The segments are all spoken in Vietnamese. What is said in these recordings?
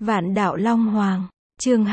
Vạn Đạo Long Hoàng, chương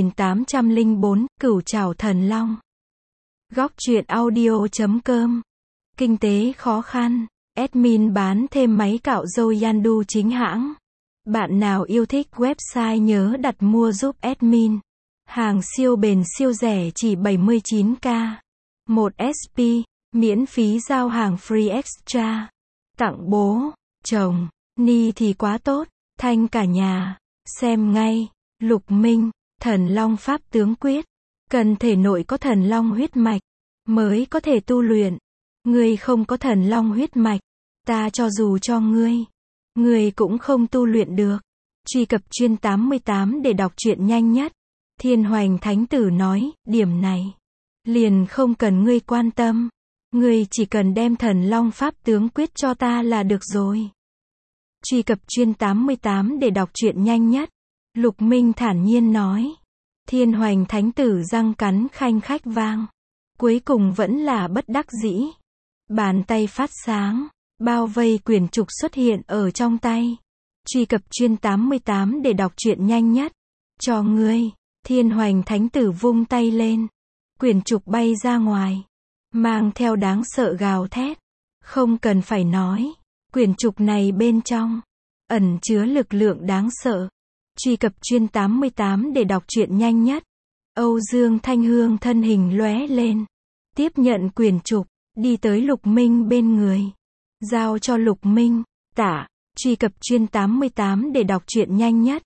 2804, Cửu Trảo Thần Long. Góc truyện audio.com. Kinh tế khó khăn, admin bán thêm máy cạo râu Yandu chính hãng. Bạn nào yêu thích website nhớ đặt mua giúp admin. Hàng siêu bền siêu rẻ chỉ 79k. 1 SP, miễn phí giao hàng free extra. Tặng bố, chồng, ni thì quá tốt, thanh cả nhà. Xem ngay, Lục Minh, Thần Long Pháp Tướng Quyết. Cần thể nội có thần long huyết mạch, mới có thể tu luyện. Ngươi không có thần long huyết mạch, ta cho dù cho ngươi cũng không tu luyện được. Truy cập chuyên 88 để đọc truyện nhanh nhất. Thiên Hoành Thánh Tử nói, điểm này liền không cần ngươi quan tâm. Ngươi chỉ cần đem thần long pháp tướng quyết cho ta là được rồi. Truy cập chuyên 88 để đọc truyện nhanh nhất. Lục Minh thản nhiên nói. Thiên Hoành Thánh Tử răng cắn khanh khách vang. Cuối cùng vẫn là bất đắc dĩ. Bàn tay phát sáng, bao vây quyển trục xuất hiện ở trong tay. Truy cập chuyên 88 để đọc truyện nhanh nhất. Cho ngươi. Thiên Hoành Thánh Tử vung tay lên. Quyển trục bay ra ngoài, mang theo đáng sợ gào thét. Không cần phải nói, quyển trục này bên trong ẩn chứa lực lượng đáng sợ. Truy cập chuyên 88 để đọc truyện nhanh nhất. Âu Dương Thanh Hương thân hình lóe lên, tiếp nhận quyển trục, đi tới Lục Minh bên người, giao cho Lục Minh. Tạ. Truy cập chuyên 88 để đọc truyện nhanh nhất.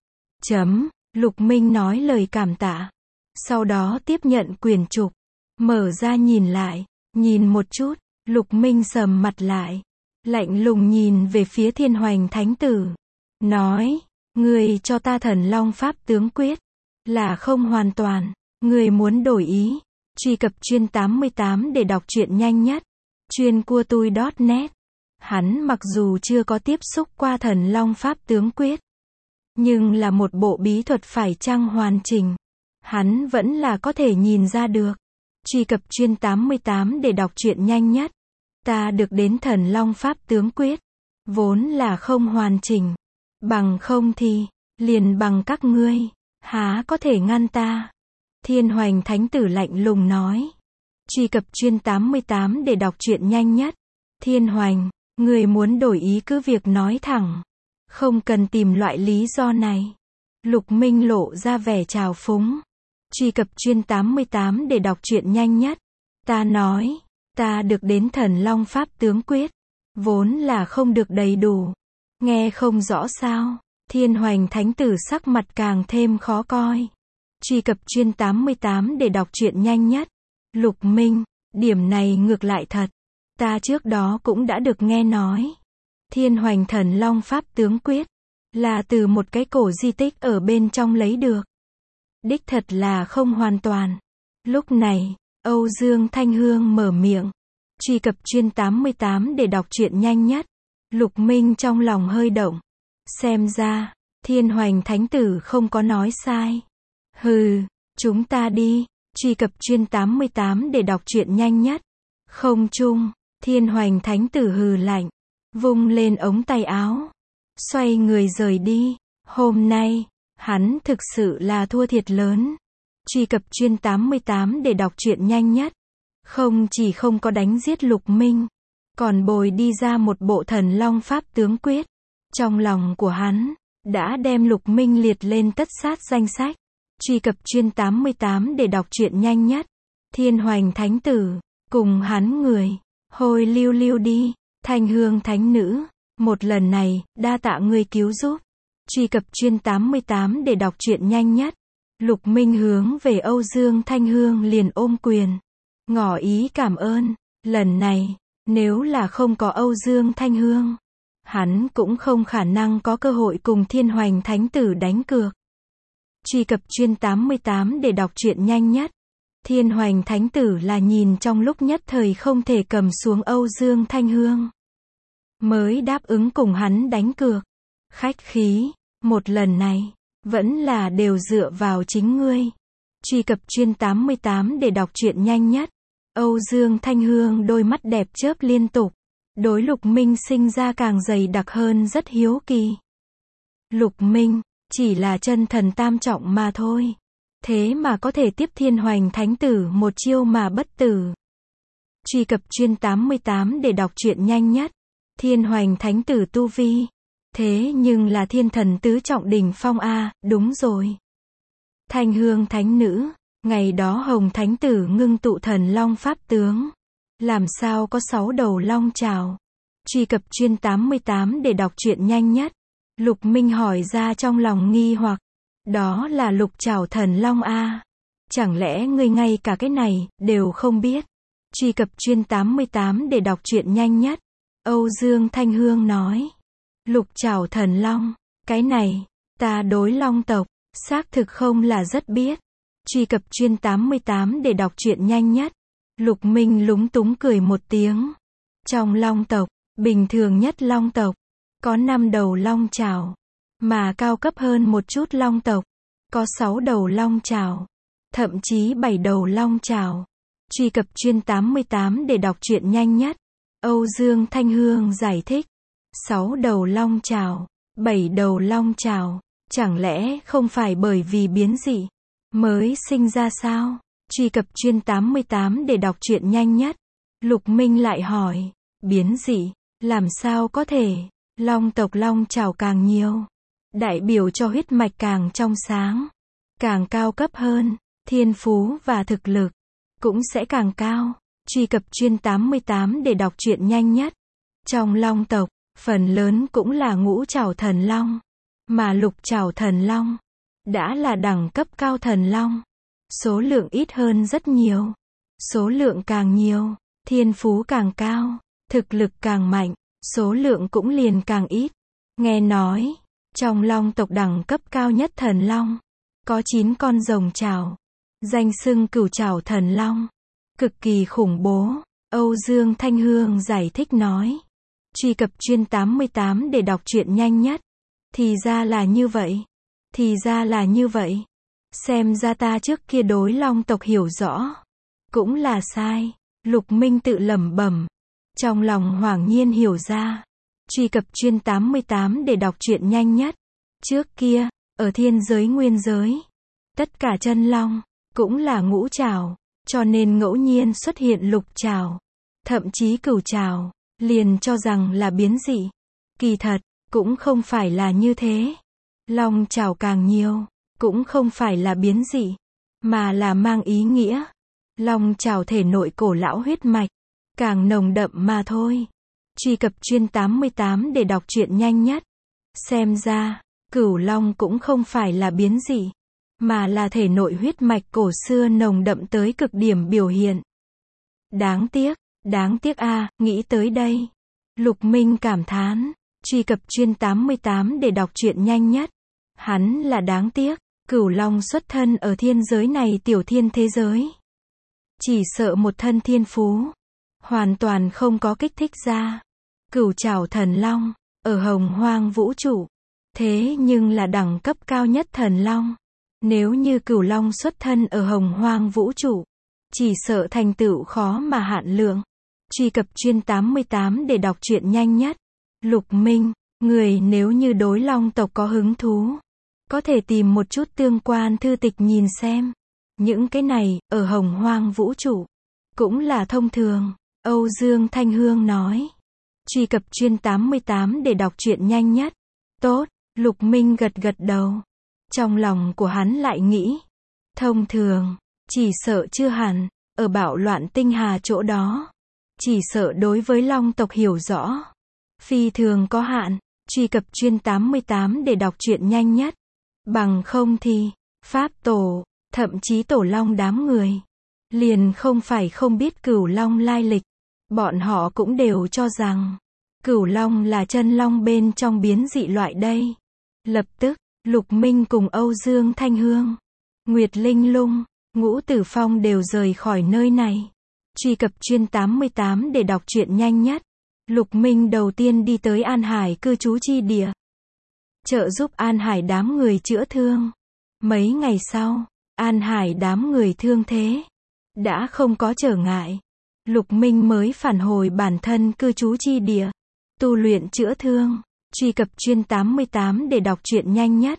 Lục Minh nói lời cảm tạ, sau đó tiếp nhận quyển trục, mở ra nhìn lại, nhìn một chút. Lục Minh sầm mặt lại, lạnh lùng nhìn về phía Thiên Hoành Thánh Tử, nói, ngươi cho ta thần long pháp tướng quyết, là không hoàn toàn, ngươi muốn đổi ý. Truy cập chuyên 88 để đọc truyện nhanh nhất. Chuyên cua tui.net. Hắn mặc dù chưa có tiếp xúc qua thần long pháp tướng quyết, nhưng là một bộ bí thuật phải chăng hoàn chỉnh, hắn vẫn là có thể nhìn ra được. Truy cập chuyên 88 để đọc truyện nhanh nhất. Ta được đến thần long pháp tướng quyết, vốn là không hoàn chỉnh. Bằng không thì, liền bằng các ngươi, há có thể ngăn ta. Thiên Hoành Thánh Tử lạnh lùng nói. Truy cập chuyên 88 để đọc truyện nhanh nhất. Thiên Hoành, người muốn đổi ý cứ việc nói thẳng, không cần tìm loại lý do này. Lục Minh lộ ra vẻ trào phúng. Truy cập chuyên 88 để đọc truyện nhanh nhất. Ta nói, ta được đến thần long pháp tướng quyết, vốn là không được đầy đủ. Nghe không rõ sao? Thiên Hoành Thánh Tử sắc mặt càng thêm khó coi. Truy cập chuyên 88 để đọc truyện nhanh nhất. Lục Minh, điểm này ngược lại thật. Ta trước đó cũng đã được nghe nói. Thiên Hoành thần long pháp tướng quyết là từ một cái cổ di tích ở bên trong lấy được. Đích thật là không hoàn toàn. Lúc này, Âu Dương Thanh Hương mở miệng. Truy cập chuyên 88 để đọc truyện nhanh nhất. Lục Minh trong lòng hơi động. Xem ra, Thiên Hoành Thánh Tử không có nói sai. Hừ, chúng ta đi. Truy cập chuyên 88 để đọc truyện nhanh nhất. Không chung, Thiên Hoành Thánh Tử hừ lạnh, vung lên ống tay áo, xoay người rời đi. Hôm nay, hắn thực sự là thua thiệt lớn. Truy cập chuyên 88 để đọc truyện nhanh nhất. Không chỉ không có đánh giết Lục Minh, còn bồi đi ra một bộ thần long pháp tướng quyết. Trong lòng của hắn, đã đem Lục Minh liệt lên tất sát danh sách. Truy cập chuyên 88 để đọc truyện nhanh nhất. Thiên Hoành Thánh Tử, cùng hắn người, hồi lưu lưu đi. Thanh Hương Thánh Nữ, một lần này, đa tạ ngươi cứu giúp. Truy cập chuyên 88 để đọc truyện nhanh nhất. Lục Minh hướng về Âu Dương Thanh Hương liền ôm quyền, ngỏ ý cảm ơn. Lần này, nếu là không có Âu Dương Thanh Hương, hắn cũng không khả năng có cơ hội cùng Thiên Hoành Thánh Tử đánh cược. Truy cập chuyên 88 để đọc truyện nhanh nhất. Thiên Hoành Thánh Tử là nhìn trong lúc nhất thời không thể cầm xuống Âu Dương Thanh Hương, mới đáp ứng cùng hắn đánh cược. Khách khí, một lần này, vẫn là đều dựa vào chính ngươi. Truy cập chuyên 88 để đọc truyện nhanh nhất. Âu Dương Thanh Hương đôi mắt đẹp chớp liên tục, đối Lục Minh sinh ra càng dày đặc hơn rất hiếu kỳ. Lục Minh, chỉ là chân thần tam trọng mà thôi. Thế mà có thể tiếp Thiên Hoành Thánh Tử một chiêu mà bất tử. Truy cập chuyên 88 để đọc truyện nhanh nhất. Thiên Hoành Thánh Tử tu vi. Thế nhưng là thiên thần tứ trọng đỉnh phong a, đúng rồi. Thanh Hương Thánh Nữ, ngày đó Hồng Thánh Tử ngưng tụ thần long pháp tướng. Làm sao có 6 đầu long trảo? Truy cập chuyên 88 để đọc truyện nhanh nhất. Lục Minh hỏi ra trong lòng nghi hoặc. Đó là lục trảo thần long a. Chẳng lẽ ngươi ngay cả cái này đều không biết? Truy cập chuyên 88 để đọc truyện nhanh nhất. Âu Dương Thanh Hương nói. Lục trảo thần long, cái này, ta đối long tộc, xác thực không là rất biết. Truy cập chuyên 88 để đọc truyện nhanh nhất. Lục Minh lúng túng cười một tiếng. Trong long tộc, bình thường nhất long tộc, có 5 đầu long trảo. Mà cao cấp hơn một chút long tộc, có 6 đầu long trảo. Thậm chí 7 đầu long trảo. Truy cập chuyên 88 để đọc truyện nhanh nhất. Âu Dương Thanh Hương giải thích. 6 đầu long trảo, 7 đầu long trảo, chẳng lẽ không phải bởi vì biến dị mới sinh ra sao? Truy cập chuyên 88 để đọc truyện nhanh nhất. Lục Minh lại hỏi, biến dị, làm sao có thể? Long tộc long trảo càng nhiều, đại biểu cho huyết mạch càng trong sáng, càng cao cấp hơn, thiên phú và thực lực cũng sẽ càng cao. Truy cập chuyên 88 để đọc truyện nhanh nhất. Trong long tộc, phần lớn cũng là ngũ trảo thần long, mà lục trảo thần long đã là đẳng cấp cao thần long. Số lượng ít hơn rất nhiều. Số lượng càng nhiều, thiên phú càng cao, thực lực càng mạnh, số lượng cũng liền càng ít. Nghe nói, trong long tộc đẳng cấp cao nhất thần long, có 9 con rồng trảo, danh xưng cửu trảo thần long, cực kỳ khủng bố. Âu Dương Thanh Hương giải thích nói. Truy cập chuyên 88 để đọc truyện nhanh nhất. Thì ra là như vậy. Thì ra là như vậy. Xem ra ta trước kia đối long tộc hiểu rõ cũng là sai. Lục Minh tự lẩm bẩm, trong lòng hoảng nhiên hiểu ra. Truy cập chuyên 88 để đọc truyện nhanh nhất. Trước kia, ở thiên giới nguyên giới, tất cả chân long cũng là ngũ trảo, cho nên ngẫu nhiên xuất hiện lục trảo, thậm chí cửu trảo, liền cho rằng là biến dị. Kỳ thật, cũng không phải là như thế. Long trảo càng nhiều, cũng không phải là biến dị, mà là mang ý nghĩa long trảo thể nội cổ lão huyết mạch càng nồng đậm mà thôi. Truy cập chuyên 88 để đọc truyện nhanh nhất. Xem ra, cửu long cũng không phải là biến dị, mà là thể nội huyết mạch cổ xưa nồng đậm tới cực điểm biểu hiện. Đáng tiếc a, nghĩ tới đây, Lục Minh cảm thán. Truy cập chuyên 88 để đọc truyện nhanh nhất. Hắn là đáng tiếc, cửu long xuất thân ở thiên giới này tiểu thiên thế giới. Chỉ sợ một thân thiên phú, hoàn toàn không có kích thích ra. Cửu trảo thần long, ở hồng hoang vũ trụ, thế nhưng là đẳng cấp cao nhất thần long. Nếu như cửu long xuất thân ở hồng hoang vũ trụ, chỉ sợ thành tựu khó mà hạn lượng. Truy cập chuyên 88 để đọc truyện nhanh nhất. Lục Minh, người nếu như đối long tộc có hứng thú, có thể tìm một chút tương quan thư tịch nhìn xem. Những cái này, ở hồng hoang vũ trụ, cũng là thông thường. Âu Dương Thanh Hương nói. Truy cập chuyên 88 để đọc truyện nhanh nhất. Tốt, Lục Minh gật gật đầu. Trong lòng của hắn lại nghĩ, thông thường, chỉ sợ chưa hẳn, ở bạo loạn tinh hà chỗ đó, chỉ sợ đối với long tộc hiểu rõ phi thường có hạn. Truy cập chuyên 88 để đọc truyện nhanh nhất. Bằng không thì, pháp tổ, thậm chí tổ long đám người, liền không phải không biết cửu long lai lịch. Bọn họ cũng đều cho rằng, cửu long là chân long bên trong biến dị loại đây. Lập tức, Lục Minh cùng Âu Dương Thanh Hương, Nguyệt Linh Lung, Ngũ Tử Phong đều rời khỏi nơi này. Truy cập chuyên 88 để đọc truyện nhanh nhất. Lục Minh đầu tiên đi tới An Hải cư trú chi địa, trợ giúp An Hải đám người chữa thương. Mấy ngày sau, An Hải đám người thương thế đã không có trở ngại. Lục Minh mới phản hồi bản thân cư trú chi địa, tu luyện chữa thương. Truy cập chuyên 88 để đọc truyện nhanh nhất.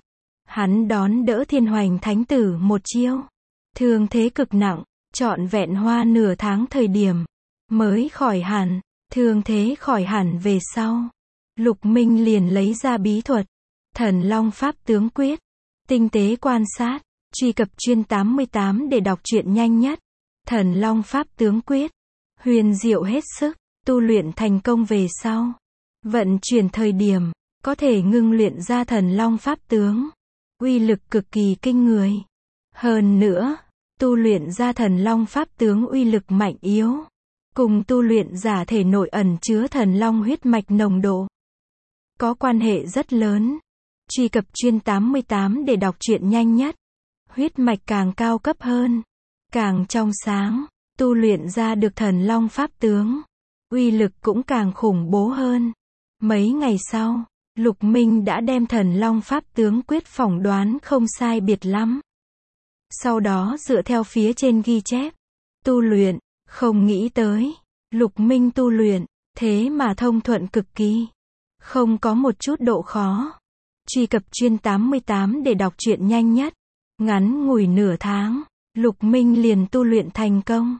Hắn đón đỡ Thiên Hoành Thánh Tử một chiêu. Thương thế cực nặng, trọn vẹn hoa nửa tháng thời điểm, mới khỏi hẳn. Thương thế khỏi hẳn về sau. Lục Minh liền lấy ra bí thuật. Thần Long Pháp Tướng Quyết. Tinh tế quan sát. Truy cập chuyên 88 để đọc truyện nhanh nhất. Thần Long Pháp Tướng Quyết. Huyền diệu hết sức. Tu luyện thành công về sau. Vận chuyển thời điểm. Có thể ngưng luyện ra Thần Long Pháp Tướng. Uy lực cực kỳ kinh người. Hơn nữa, tu luyện ra Thần Long Pháp Tướng uy lực mạnh yếu. Cùng tu luyện giả thể nội ẩn chứa thần long huyết mạch nồng độ. Có quan hệ rất lớn. Truy cập chuyên 88 để đọc truyện nhanh nhất. Huyết mạch càng cao cấp hơn. Càng trong sáng. Tu luyện ra được thần long pháp tướng. Uy lực cũng càng khủng bố hơn. Mấy ngày sau, Lục Minh đã đem thần long pháp tướng quyết phỏng đoán không sai biệt lắm. Sau đó dựa theo phía trên ghi chép. Tu luyện. Không nghĩ tới, Lục Minh tu luyện, thế mà thông thuận cực kỳ. Không có một chút độ khó. Truy cập chuyên 88 để đọc truyện nhanh nhất. Ngắn ngủi nửa tháng, Lục Minh liền tu luyện thành công.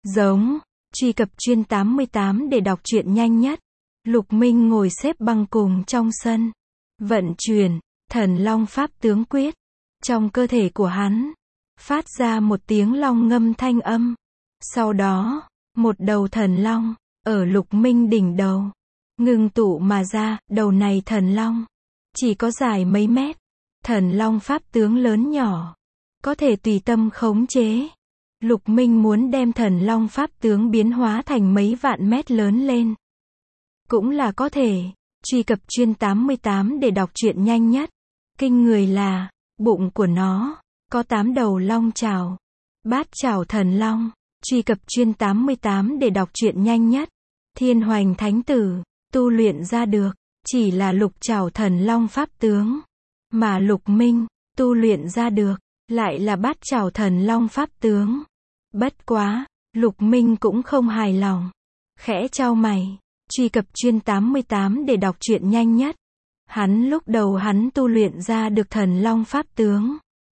Truy cập chuyên 88 để đọc truyện nhanh nhất. Lục Minh ngồi xếp bằng cùng trong sân. Vận chuyển, thần long pháp tướng quyết. Trong cơ thể của hắn, phát ra một tiếng long ngâm thanh âm. Sau đó, một đầu thần long, ở Lục Minh đỉnh đầu, ngưng tụ mà ra. Đầu này thần long, chỉ có dài mấy mét. Thần long pháp tướng lớn nhỏ, có thể tùy tâm khống chế. Lục Minh muốn đem thần long pháp tướng biến hóa thành mấy vạn mét lớn lên. Cũng là có thể. Truy cập chuyên 88 để đọc truyện nhanh nhất. Kinh người là, bụng của nó, có 8 đầu long chảo. Bát chảo thần long. Truy cập chuyên 88 để đọc truyện nhanh nhất. Thiên Hoành Thánh Tử, tu luyện ra được, chỉ là lục chảo thần long pháp tướng. Mà Lục Minh, tu luyện ra được, lại là bát chảo thần long pháp tướng. Bất quá, Lục Minh cũng không hài lòng. Khẽ chau mày. Truy cập chuyên 88 để đọc truyện nhanh nhất. Lúc đầu hắn tu luyện ra được thần long pháp tướng.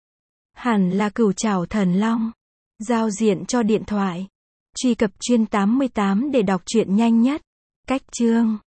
Hẳn là cửu chảo thần long. Giao diện cho điện thoại. Truy cập chuyên 88 để đọc truyện nhanh nhất. Cách chương.